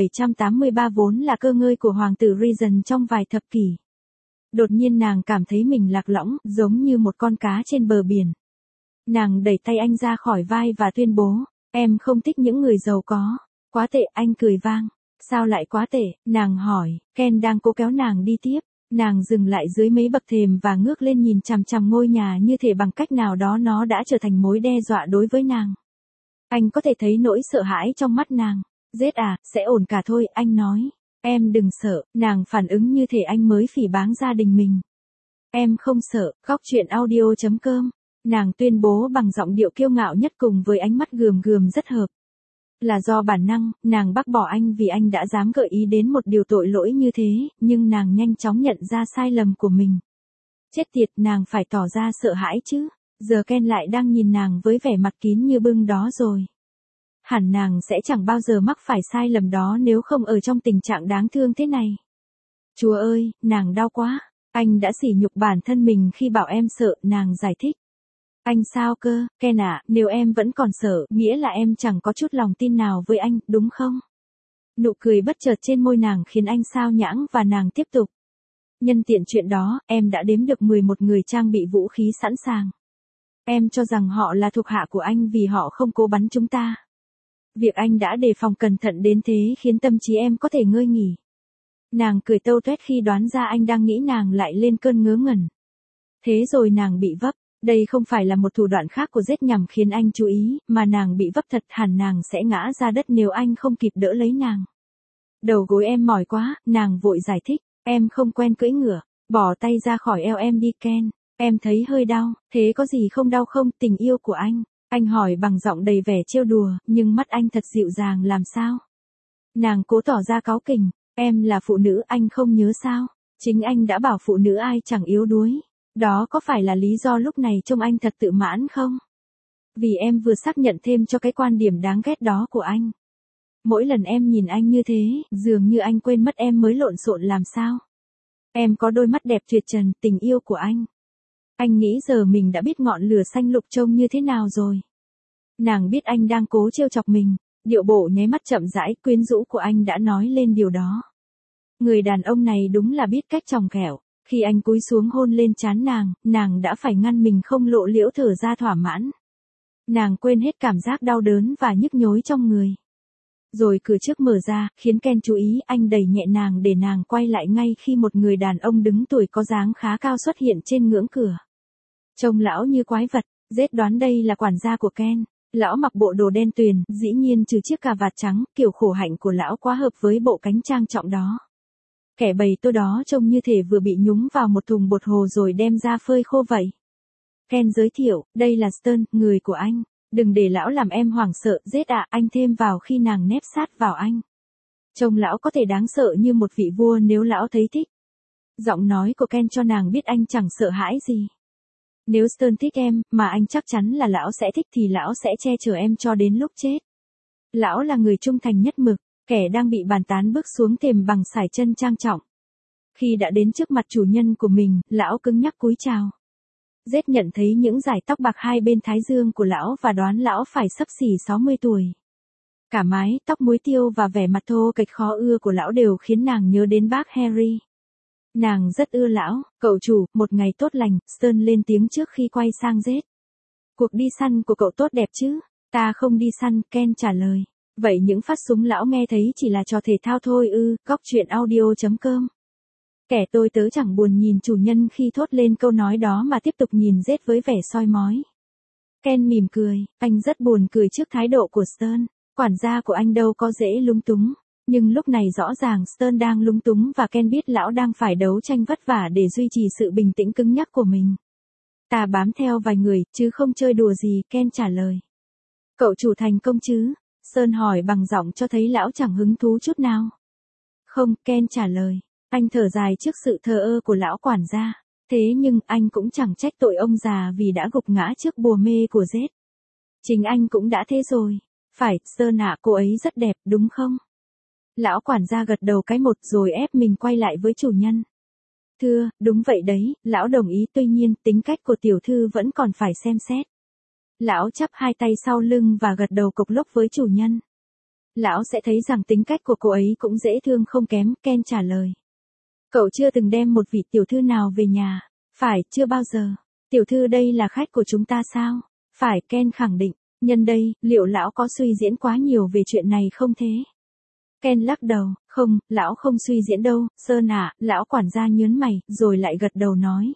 1783 vốn là cơ ngơi của hoàng tử Regent trong vài thập kỷ. Đột nhiên nàng cảm thấy mình lạc lõng, giống như một con cá trên bờ biển. Nàng đẩy tay anh ra khỏi vai và tuyên bố, em không thích những người giàu có. Quá tệ, anh cười vang. Sao lại quá tệ, nàng hỏi, Ken đang cố kéo nàng đi tiếp. Nàng dừng lại dưới mấy bậc thềm và ngước lên nhìn chằm chằm ngôi nhà như thể bằng cách nào đó nó đã trở thành mối đe dọa đối với nàng. Anh có thể thấy nỗi sợ hãi trong mắt nàng. Rết à, sẽ ổn cả thôi, anh nói. Em đừng sợ, nàng phản ứng như thể anh mới phỉ báng gia đình mình. Em không sợ, Cóc truyện audio.com. Nàng tuyên bố bằng giọng điệu kiêu ngạo nhất cùng với ánh mắt gườm gườm rất hợp. Là do bản năng, nàng bác bỏ anh vì anh đã dám gợi ý đến một điều tội lỗi như thế, nhưng nàng nhanh chóng nhận ra sai lầm của mình. Chết tiệt, nàng phải tỏ ra sợ hãi chứ. Giờ Ken lại đang nhìn nàng với vẻ mặt kín như bưng đó rồi. Hẳn nàng sẽ chẳng bao giờ mắc phải sai lầm đó nếu không ở trong tình trạng đáng thương thế này. Chúa ơi, nàng đau quá. Anh đã sỉ nhục bản thân mình khi bảo em sợ, nàng giải thích. Anh sao cơ, Ken ạ, nếu em vẫn còn sợ, nghĩa là em chẳng có chút lòng tin nào với anh, đúng không? Nụ cười bất chợt trên môi nàng khiến anh sao nhãng và nàng tiếp tục. Nhân tiện chuyện đó, em đã đếm được 11 người trang bị vũ khí sẵn sàng. Em cho rằng họ là thuộc hạ của anh vì họ không cố bắn chúng ta. Việc anh đã đề phòng cẩn thận đến thế khiến tâm trí em có thể ngơi nghỉ. Nàng cười tâu tuét khi đoán ra anh đang nghĩ nàng lại lên cơn ngớ ngẩn. Thế rồi nàng bị vấp. Đây không phải là một thủ đoạn khác của giết nhằm khiến anh chú ý, mà nàng bị vấp thật, hẳn nàng sẽ ngã ra đất nếu anh không kịp đỡ lấy nàng. Đầu gối em mỏi quá, nàng vội giải thích, em không quen cưỡi ngựa, bỏ tay ra khỏi eo em đi Ken, em thấy hơi đau, thế có gì không đau không, tình yêu của anh? Anh hỏi bằng giọng đầy vẻ trêu đùa, nhưng mắt anh thật dịu dàng làm sao? Nàng cố tỏ ra cáu kỉnh, em là phụ nữ anh không nhớ sao? Chính anh đã bảo phụ nữ ai chẳng yếu đuối. Đó có phải là lý do lúc này trông anh thật tự mãn không? Vì em vừa xác nhận thêm cho cái quan điểm đáng ghét đó của anh. Mỗi lần em nhìn anh như thế, dường như anh quên mất em mới lộn xộn làm sao? Em có đôi mắt đẹp tuyệt trần, tình yêu của anh. Anh nghĩ giờ mình đã biết ngọn lửa xanh lục trông như thế nào rồi. Nàng biết anh đang cố trêu chọc mình, điệu bộ nháy mắt chậm rãi, quyến rũ của anh đã nói lên điều đó. Người đàn ông này đúng là biết cách chòng ghẹo. Khi anh cúi xuống hôn lên trán nàng đã phải ngăn mình không lộ liễu thở ra thỏa mãn. Nàng quên hết cảm giác đau đớn và nhức nhối trong người. Rồi cửa trước mở ra, khiến Ken chú ý, anh đẩy nhẹ nàng để nàng quay lại ngay khi một người đàn ông đứng tuổi có dáng khá cao xuất hiện trên ngưỡng cửa. Trông lão như quái vật, Zed đoán đây là quản gia của Ken. Lão mặc bộ đồ đen tuyền, dĩ nhiên trừ chiếc cà vạt trắng, kiểu khổ hạnh của lão quá hợp với bộ cánh trang trọng đó. Kẻ bầy tôi đó trông như thể vừa bị nhúng vào một thùng bột hồ rồi đem ra phơi khô vậy. Ken giới thiệu, đây là Stern, người của anh. Đừng để lão làm em hoảng sợ, Zed ạ, anh thêm vào khi nàng nép sát vào anh. Trông lão có thể đáng sợ như một vị vua nếu lão thấy thích. Giọng nói của Ken cho nàng biết anh chẳng sợ hãi gì. Nếu Stern thích em, mà anh chắc chắn là lão sẽ thích thì lão sẽ che chở em cho đến lúc chết. Lão là người trung thành nhất mực. Kẻ đang bị bàn tán bước xuống thềm bằng sải chân trang trọng. Khi đã đến trước mặt chủ nhân của mình, lão cứng nhắc cúi chào. Zed nhận thấy những dải tóc bạc hai bên thái dương của lão và đoán lão phải xấp xỉ 60 tuổi. Cả mái tóc muối tiêu và vẻ mặt thô kệch khó ưa của lão đều khiến nàng nhớ đến bác Harry. Nàng rất ưa lão, cậu chủ, một ngày tốt lành, Stern lên tiếng trước khi quay sang Zed. Cuộc đi săn của cậu tốt đẹp chứ? Ta không đi săn, Ken trả lời. Vậy những phát súng lão nghe thấy chỉ là trò thể thao thôi ư, góc truyện audio.com. Kẻ tôi tớ chẳng buồn nhìn chủ nhân khi thốt lên câu nói đó mà tiếp tục nhìn Zed với vẻ soi mói. Ken mỉm cười, anh rất buồn cười trước thái độ của Stern, quản gia của anh đâu có dễ lúng túng. Nhưng lúc này rõ ràng Stern đang lúng túng và Ken biết lão đang phải đấu tranh vất vả để duy trì sự bình tĩnh cứng nhắc của mình. Ta bám theo vài người, chứ không chơi đùa gì, Ken trả lời. Cậu chủ thành công chứ? Stern hỏi bằng giọng cho thấy lão chẳng hứng thú chút nào. Không, Ken trả lời. Anh thở dài trước sự thờ ơ của lão quản gia. Thế nhưng anh cũng chẳng trách tội ông già vì đã gục ngã trước bùa mê của Zed. Chính anh cũng đã thế rồi. Phải, Stern ạ, cô ấy rất đẹp, đúng không? Lão quản gia gật đầu cái một rồi ép mình quay lại với chủ nhân. Thưa, đúng vậy đấy, lão đồng ý, tuy nhiên tính cách của tiểu thư vẫn còn phải xem xét. Lão chắp hai tay sau lưng và gật đầu cộc lốc với chủ nhân. Lão sẽ thấy rằng tính cách của cô ấy cũng dễ thương không kém, Ken trả lời. Cậu chưa từng đem một vị tiểu thư nào về nhà. Phải, chưa bao giờ. Tiểu thư đây là khách của chúng ta sao? Phải, Ken khẳng định. Nhân đây, liệu lão có suy diễn quá nhiều về chuyện này không thế? Ken lắc đầu, không, lão không suy diễn đâu, Sơn ạ, lão quản gia nhớn mày, rồi lại gật đầu nói.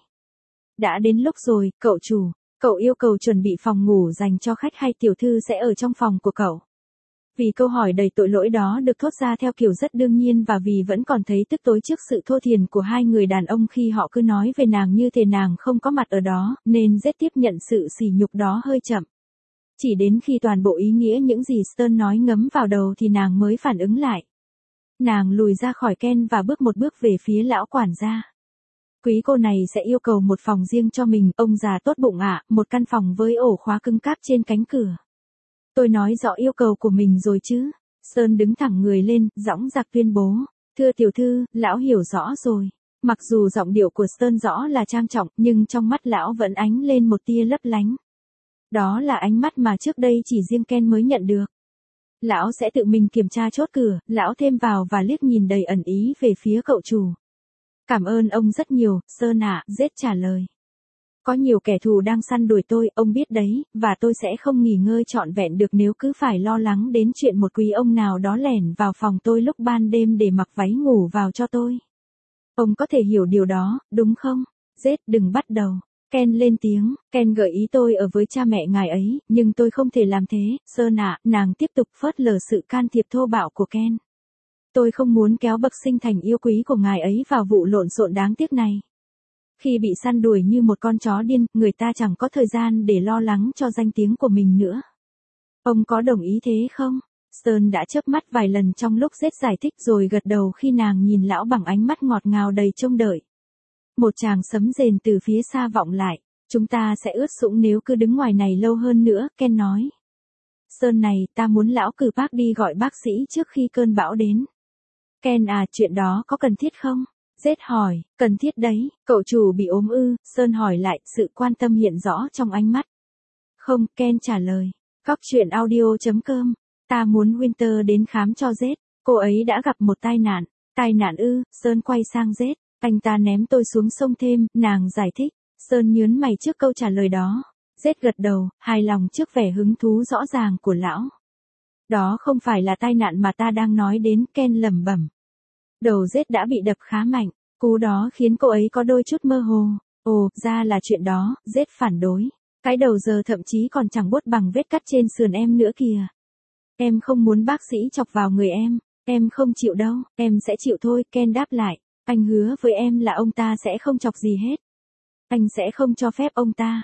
Đã đến lúc rồi, cậu chủ. Cậu yêu cầu chuẩn bị phòng ngủ dành cho khách hay tiểu thư sẽ ở trong phòng của cậu? Vì câu hỏi đầy tội lỗi đó được thốt ra theo kiểu rất đương nhiên và vì vẫn còn thấy tức tối trước sự thô thiển của hai người đàn ông khi họ cứ nói về nàng như thể nàng không có mặt ở đó, nên Zed tiếp nhận sự sỉ nhục đó hơi chậm. Chỉ đến khi toàn bộ ý nghĩa những gì Stern nói ngấm vào đầu thì nàng mới phản ứng lại. Nàng lùi ra khỏi Ken và bước một bước về phía lão quản gia. Quý cô này sẽ yêu cầu một phòng riêng cho mình, ông già tốt bụng ạ, một căn phòng với ổ khóa cứng cáp trên cánh cửa. Tôi nói rõ yêu cầu của mình rồi chứ. Stern đứng thẳng người lên, dõng dạc tuyên bố. Thưa tiểu thư, lão hiểu rõ rồi. Mặc dù giọng điệu của Stern rõ là trang trọng, nhưng trong mắt lão vẫn ánh lên một tia lấp lánh. Đó là ánh mắt mà trước đây chỉ riêng Ken mới nhận được. Lão sẽ tự mình kiểm tra chốt cửa, lão thêm vào và liếc nhìn đầy ẩn ý về phía cậu chủ. Cảm ơn ông rất nhiều, Sơn ạ, Zed trả lời. Có nhiều kẻ thù đang săn đuổi tôi, ông biết đấy, và tôi sẽ không nghỉ ngơi trọn vẹn được nếu cứ phải lo lắng đến chuyện một quý ông nào đó lẻn vào phòng tôi lúc ban đêm để mặc váy ngủ vào cho tôi. Ông có thể hiểu điều đó, đúng không? Zed, đừng bắt đầu. Ken lên tiếng, Ken gợi ý tôi ở với cha mẹ ngài ấy, nhưng tôi không thể làm thế, Sơn ạ, nàng tiếp tục phớt lờ sự can thiệp thô bạo của Ken. Tôi không muốn kéo bậc sinh thành yêu quý của ngài ấy vào vụ lộn xộn đáng tiếc này. Khi bị săn đuổi như một con chó điên, người ta chẳng có thời gian để lo lắng cho danh tiếng của mình nữa. Ông có đồng ý thế không? Sơn đã chớp mắt vài lần trong lúc Zed giải thích rồi gật đầu khi nàng nhìn lão bằng ánh mắt ngọt ngào đầy trông đợi. Một tràng sấm rền từ phía xa vọng lại, chúng ta sẽ ướt sũng nếu cứ đứng ngoài này lâu hơn nữa, Ken nói. Sơn này, ta muốn lão cử bác đi gọi bác sĩ trước khi cơn bão đến. Ken à, chuyện đó có cần thiết không? Zed hỏi, cần thiết đấy, cậu chủ bị ốm ư, Sơn hỏi lại, sự quan tâm hiện rõ trong ánh mắt. Không, Ken trả lời. Góc truyện audio.com, ta muốn Winter đến khám cho Zed, cô ấy đã gặp một tai nạn. Tai nạn ư, Sơn quay sang Zed, anh ta ném tôi xuống sông thêm, nàng giải thích. Sơn nhớn mày trước câu trả lời đó. Zed gật đầu, hài lòng trước vẻ hứng thú rõ ràng của lão. Đó không phải là tai nạn mà ta đang nói đến, Ken lẩm bẩm. Đầu Zed đã bị đập khá mạnh, cú đó khiến cô ấy có đôi chút mơ hồ. Ồ, ra là chuyện đó, Zed phản đối. Cái đầu giờ thậm chí còn chẳng buốt bằng vết cắt trên sườn em nữa kìa. Em không muốn bác sĩ chọc vào người em không chịu đâu, em sẽ chịu thôi, Ken đáp lại. Anh hứa với em là ông ta sẽ không chọc gì hết. Anh sẽ không cho phép ông ta.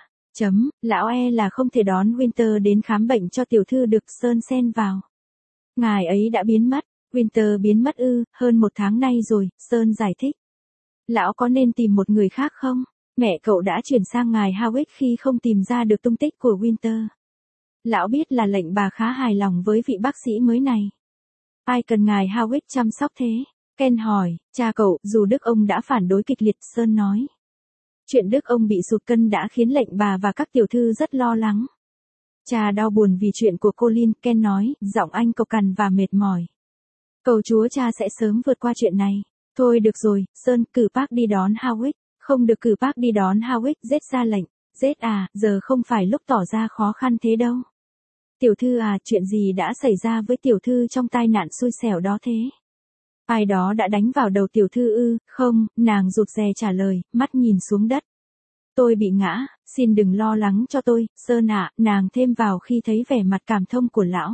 Lão là không thể đón Winter đến khám bệnh cho tiểu thư được, Sơn xen vào. Ngài ấy đã biến mất. Winter biến mất ư, hơn 1 tháng nay rồi, Sơn giải thích. Lão có nên tìm một người khác không? Mẹ cậu đã chuyển sang ngài Howick khi không tìm ra được tung tích của Winter. Lão biết là lệnh bà khá hài lòng với vị bác sĩ mới này. Ai cần ngài Howick chăm sóc thế? Ken hỏi, cha cậu, dù Đức ông đã phản đối kịch liệt, Sơn nói. Chuyện Đức ông bị sụt cân đã khiến lệnh bà và các tiểu thư rất lo lắng. Cha đau buồn vì chuyện của Colin, Ken nói, giọng anh cộc cằn và mệt mỏi. Cầu Chúa cha sẽ sớm vượt qua chuyện này. Thôi được rồi, Sơn, cử bác đi đón Howick. Không được cử bác đi đón Howick, Zed ra lệnh. Zed à, giờ không phải lúc tỏ ra khó khăn thế đâu. Tiểu thư à, chuyện gì đã xảy ra với tiểu thư trong tai nạn xui xẻo đó thế? Ai đó đã đánh vào đầu tiểu thư ư? Không, nàng rụt rè trả lời, mắt nhìn xuống đất. Tôi bị ngã, xin đừng lo lắng cho tôi, Sơn ạ, nàng thêm vào khi thấy vẻ mặt cảm thông của lão.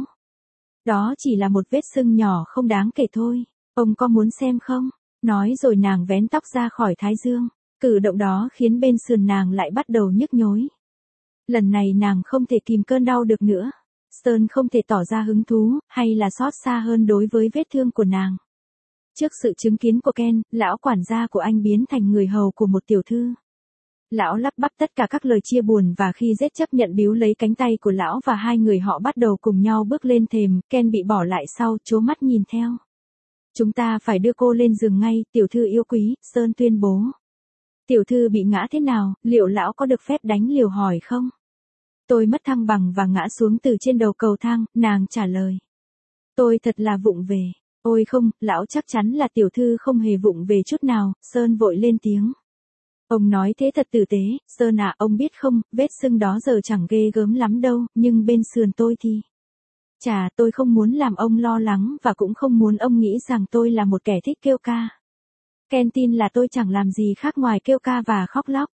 Đó chỉ là một vết sưng nhỏ không đáng kể thôi, ông có muốn xem không? Nói rồi nàng vén tóc ra khỏi thái dương, cử động đó khiến bên sườn nàng lại bắt đầu nhức nhối. Lần này nàng không thể kìm cơn đau được nữa. Sơn không thể tỏ ra hứng thú, hay là xót xa hơn đối với vết thương của nàng. Trước sự chứng kiến của Ken, lão quản gia của anh biến thành người hầu của một tiểu thư. Lão lắp bắp tất cả các lời chia buồn và khi Zed chấp nhận biếu lấy cánh tay của lão và hai người họ bắt đầu cùng nhau bước lên thềm, Ken bị bỏ lại sau, trố mắt nhìn theo. Chúng ta phải đưa cô lên giường ngay, tiểu thư yêu quý, Sơn tuyên bố. Tiểu thư bị ngã thế nào, liệu lão có được phép đánh liều hỏi không? Tôi mất thăng bằng và ngã xuống từ trên đầu cầu thang, nàng trả lời. Tôi thật là vụng về. Ôi không, lão chắc chắn là tiểu thư không hề vụng về chút nào, Sơn vội lên tiếng. Ông nói thế thật tử tế, Sơn à, ông biết không, vết sưng đó giờ chẳng ghê gớm lắm đâu, nhưng bên sườn tôi thì. Chà, tôi không muốn làm ông lo lắng và cũng không muốn ông nghĩ rằng tôi là một kẻ thích kêu ca. Ken tin là tôi chẳng làm gì khác ngoài kêu ca và khóc lóc.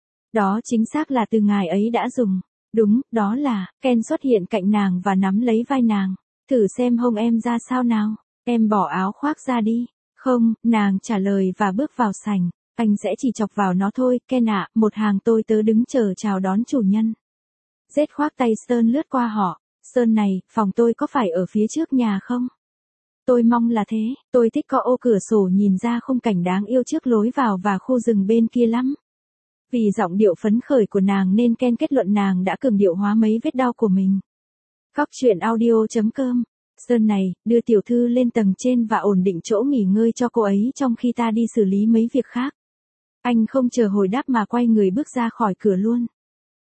Đó chính xác là từ ngài ấy đã dùng. Đúng, đó là, Ken xuất hiện cạnh nàng và nắm lấy vai nàng. Thử xem hông em ra sao nào, em bỏ áo khoác ra đi. Không, nàng trả lời và bước vào sảnh. Anh sẽ chỉ chọc vào nó thôi, Ken ạ, một hàng tôi tớ đứng chờ chào đón chủ nhân. Zed khoác tay Sơn lướt qua họ. Sơn này, phòng tôi có phải ở phía trước nhà không? Tôi mong là thế, tôi thích có ô cửa sổ nhìn ra khung cảnh đáng yêu trước lối vào và khu rừng bên kia lắm. Vì giọng điệu phấn khởi của nàng nên Ken kết luận nàng đã cường điệu hóa mấy vết đau của mình. Góc truyện audio.com. Sơn này, đưa tiểu thư lên tầng trên và ổn định chỗ nghỉ ngơi cho cô ấy trong khi ta đi xử lý mấy việc khác. Anh không chờ hồi đáp mà quay người bước ra khỏi cửa luôn.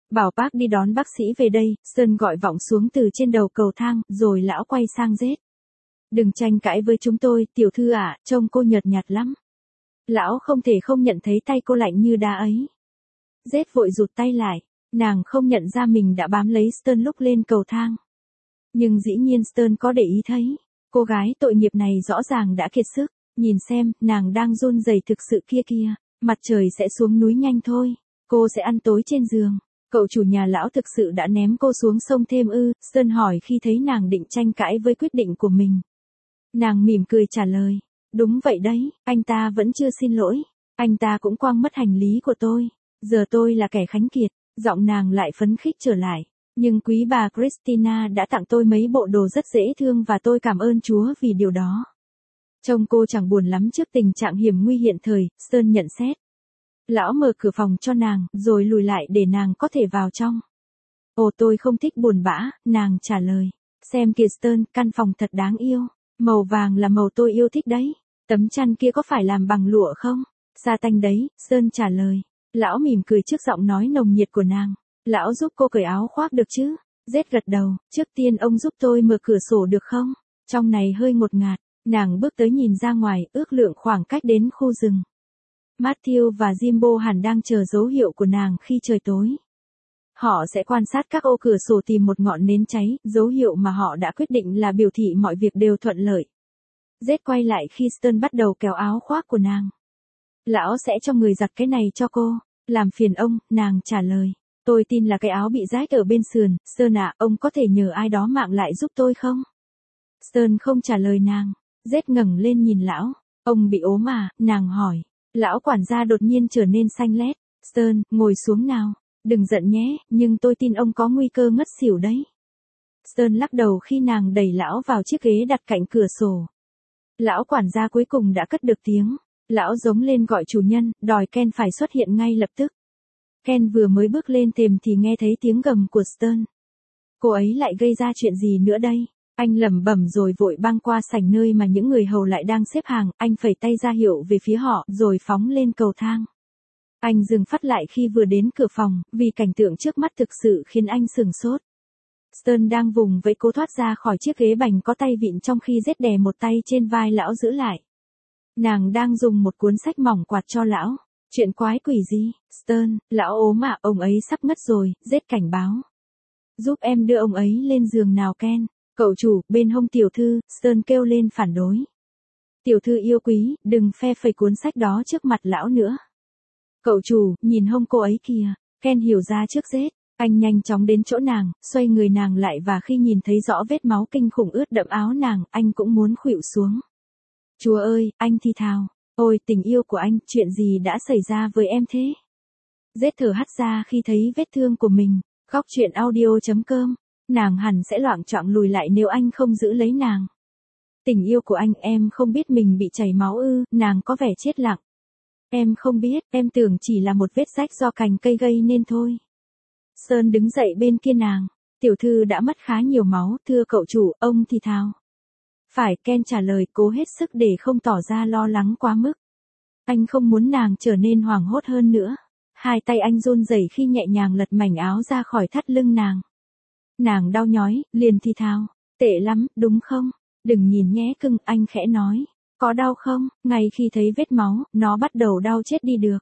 Bảo bác đi đón bác sĩ về đây, Sơn gọi vọng xuống từ trên đầu cầu thang, rồi lão quay sang Rết. Đừng tranh cãi với chúng tôi, tiểu thư ạ, trông cô nhợt nhạt lắm. Lão không thể không nhận thấy tay cô lạnh như đá ấy. Rết vội rụt tay lại, nàng không nhận ra mình đã bám lấy Stern lúc lên cầu thang. Nhưng dĩ nhiên Stern có để ý thấy, cô gái tội nghiệp này rõ ràng đã kiệt sức, nhìn xem, nàng đang run rẩy thực sự kia kìa, mặt trời sẽ xuống núi nhanh thôi, cô sẽ ăn tối trên giường. Cậu chủ nhà lão thực sự đã ném cô xuống sông thêm ư? Stern hỏi khi thấy nàng định tranh cãi với quyết định của mình. Nàng mỉm cười trả lời, đúng vậy đấy, anh ta vẫn chưa xin lỗi, anh ta cũng quăng mất hành lý của tôi, giờ tôi là kẻ khánh kiệt, giọng nàng lại phấn khích trở lại. Nhưng quý bà Christina đã tặng tôi mấy bộ đồ rất dễ thương và tôi cảm ơn Chúa vì điều đó. Trông cô chẳng buồn lắm trước tình trạng hiểm nguy hiện thời, Stern nhận xét. Lão mở cửa phòng cho nàng, rồi lùi lại để nàng có thể vào trong. Ồ tôi không thích buồn bã, nàng trả lời. Xem kìa Stern, căn phòng thật đáng yêu. Màu vàng là màu tôi yêu thích đấy. Tấm chăn kia có phải làm bằng lụa không? Sa tanh đấy, Stern trả lời. Lão mỉm cười trước giọng nói nồng nhiệt của nàng. Lão giúp cô cởi áo khoác được chứ? Rết gật đầu, trước tiên ông giúp tôi mở cửa sổ được không? Trong này hơi ngột ngạt, nàng bước tới nhìn ra ngoài, ước lượng khoảng cách đến khu rừng. Matthew và Jimbo hẳn đang chờ dấu hiệu của nàng khi trời tối. Họ sẽ quan sát các ô cửa sổ tìm một ngọn nến cháy, dấu hiệu mà họ đã quyết định là biểu thị mọi việc đều thuận lợi. Rết quay lại khi Stern bắt đầu kéo áo khoác của nàng. Lão sẽ cho người giặt cái này cho cô. Làm phiền ông, nàng trả lời. Tôi tin là cái áo bị rách ở bên sườn. Stern ạ, ông có thể nhờ ai đó mạng lại giúp tôi không? Stern không trả lời nàng. Rết ngẩng lên nhìn lão. Ông bị ốm à? Nàng hỏi. Lão quản gia đột nhiên trở nên xanh lét. Stern, ngồi xuống nào. Đừng giận nhé, nhưng tôi tin ông có nguy cơ ngất xỉu đấy. Stern lắc đầu khi nàng đẩy lão vào chiếc ghế đặt cạnh cửa sổ. Lão quản gia cuối cùng đã cất được tiếng. Lão giống lên gọi chủ nhân, đòi Ken phải xuất hiện ngay lập tức. Ken vừa mới bước lên thềm thì nghe thấy tiếng gầm của Stern. Cô ấy lại gây ra chuyện gì nữa đây? Anh lẩm bẩm rồi vội băng qua sảnh nơi mà những người hầu lại đang xếp hàng, anh phẩy tay ra hiệu về phía họ, rồi phóng lên cầu thang. Anh dừng phát lại khi vừa đến cửa phòng, vì cảnh tượng trước mắt thực sự khiến anh sửng sốt. Stern đang vùng vẫy cố thoát ra khỏi chiếc ghế bành có tay vịn trong khi Rết đè một tay trên vai lão giữ lại. Nàng đang dùng một cuốn sách mỏng quạt cho lão. Chuyện quái quỷ gì? Stern, lão ốm à, ông ấy sắp ngất rồi, Rết cảnh báo. Giúp em đưa ông ấy lên giường nào Ken. Cậu chủ, bên hông tiểu thư, Stern kêu lên phản đối. Tiểu thư yêu quý, đừng phe phẩy cuốn sách đó trước mặt lão nữa. Cậu chủ, nhìn hông cô ấy kìa. Ken hiểu ra trước Rết. Anh nhanh chóng đến chỗ nàng, xoay người nàng lại và khi nhìn thấy rõ vết máu kinh khủng ướt đẫm áo nàng, anh cũng muốn khuỵu xuống. Chúa ơi, anh thì thào. Ôi, tình yêu của anh, chuyện gì đã xảy ra với em thế? Rết thở hắt ra khi thấy vết thương của mình. Góc truyện audio.com. Nàng hẳn sẽ loạng choạng lùi lại nếu anh không giữ lấy nàng. Tình yêu của anh, em không biết mình bị chảy máu ư? Nàng có vẻ chết lặng. Em không biết, em tưởng chỉ là một vết rách do cành cây gây nên thôi. Stern đứng dậy bên kia nàng. Tiểu thư đã mất khá nhiều máu, thưa cậu chủ, ông thì thào. Phải, Ken trả lời, cố hết sức để không tỏ ra lo lắng quá mức. Anh không muốn nàng trở nên hoảng hốt hơn nữa. Hai tay anh run rẩy khi nhẹ nhàng lật mảnh áo ra khỏi thắt lưng nàng. Nàng đau nhói, liền thì thào. Tệ lắm, đúng không? Đừng nhìn nhé cưng, anh khẽ nói. Có đau không? Ngay khi thấy vết máu, nó bắt đầu đau chết đi được.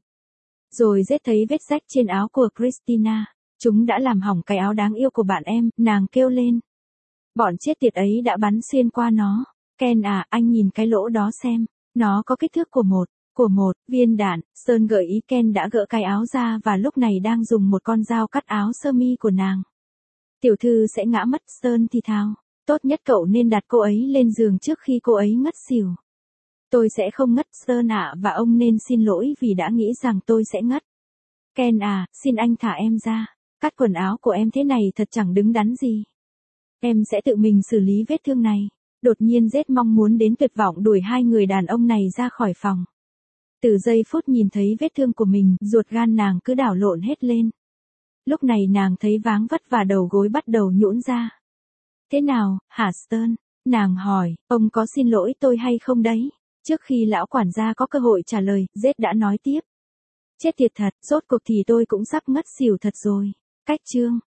Rồi Rết thấy vết rách trên áo của Christina. Chúng đã làm hỏng cái áo đáng yêu của bạn em, nàng kêu lên. Bọn chết tiệt ấy đã bắn xuyên qua nó. Ken à, anh nhìn cái lỗ đó xem. Nó có kích thước của một viên đạn. Stern gợi ý Ken đã gỡ cái áo ra và lúc này đang dùng một con dao cắt áo sơ mi của nàng. Tiểu thư sẽ ngã mất, Stern thì thào. Tốt nhất cậu nên đặt cô ấy lên giường trước khi cô ấy ngất xỉu. Tôi sẽ không ngất, Stern ạ, và ông nên xin lỗi vì đã nghĩ rằng tôi sẽ ngất. Ken à, xin anh thả em ra. Cắt quần áo của em thế này thật chẳng đứng đắn gì. Em sẽ tự mình xử lý vết thương này. Đột nhiên Rết mong muốn đến tuyệt vọng đuổi hai người đàn ông này ra khỏi phòng. Từ giây phút nhìn thấy vết thương của mình, ruột gan nàng cứ đảo lộn hết lên. Lúc này nàng thấy váng vất và đầu gối bắt đầu nhũn ra. Thế nào, hả Stern? Nàng hỏi, ông có xin lỗi tôi hay không đấy? Trước khi lão quản gia có cơ hội trả lời, Rết đã nói tiếp. Chết tiệt thật, rốt cuộc thì tôi cũng sắp ngất xỉu thật rồi. Cách chương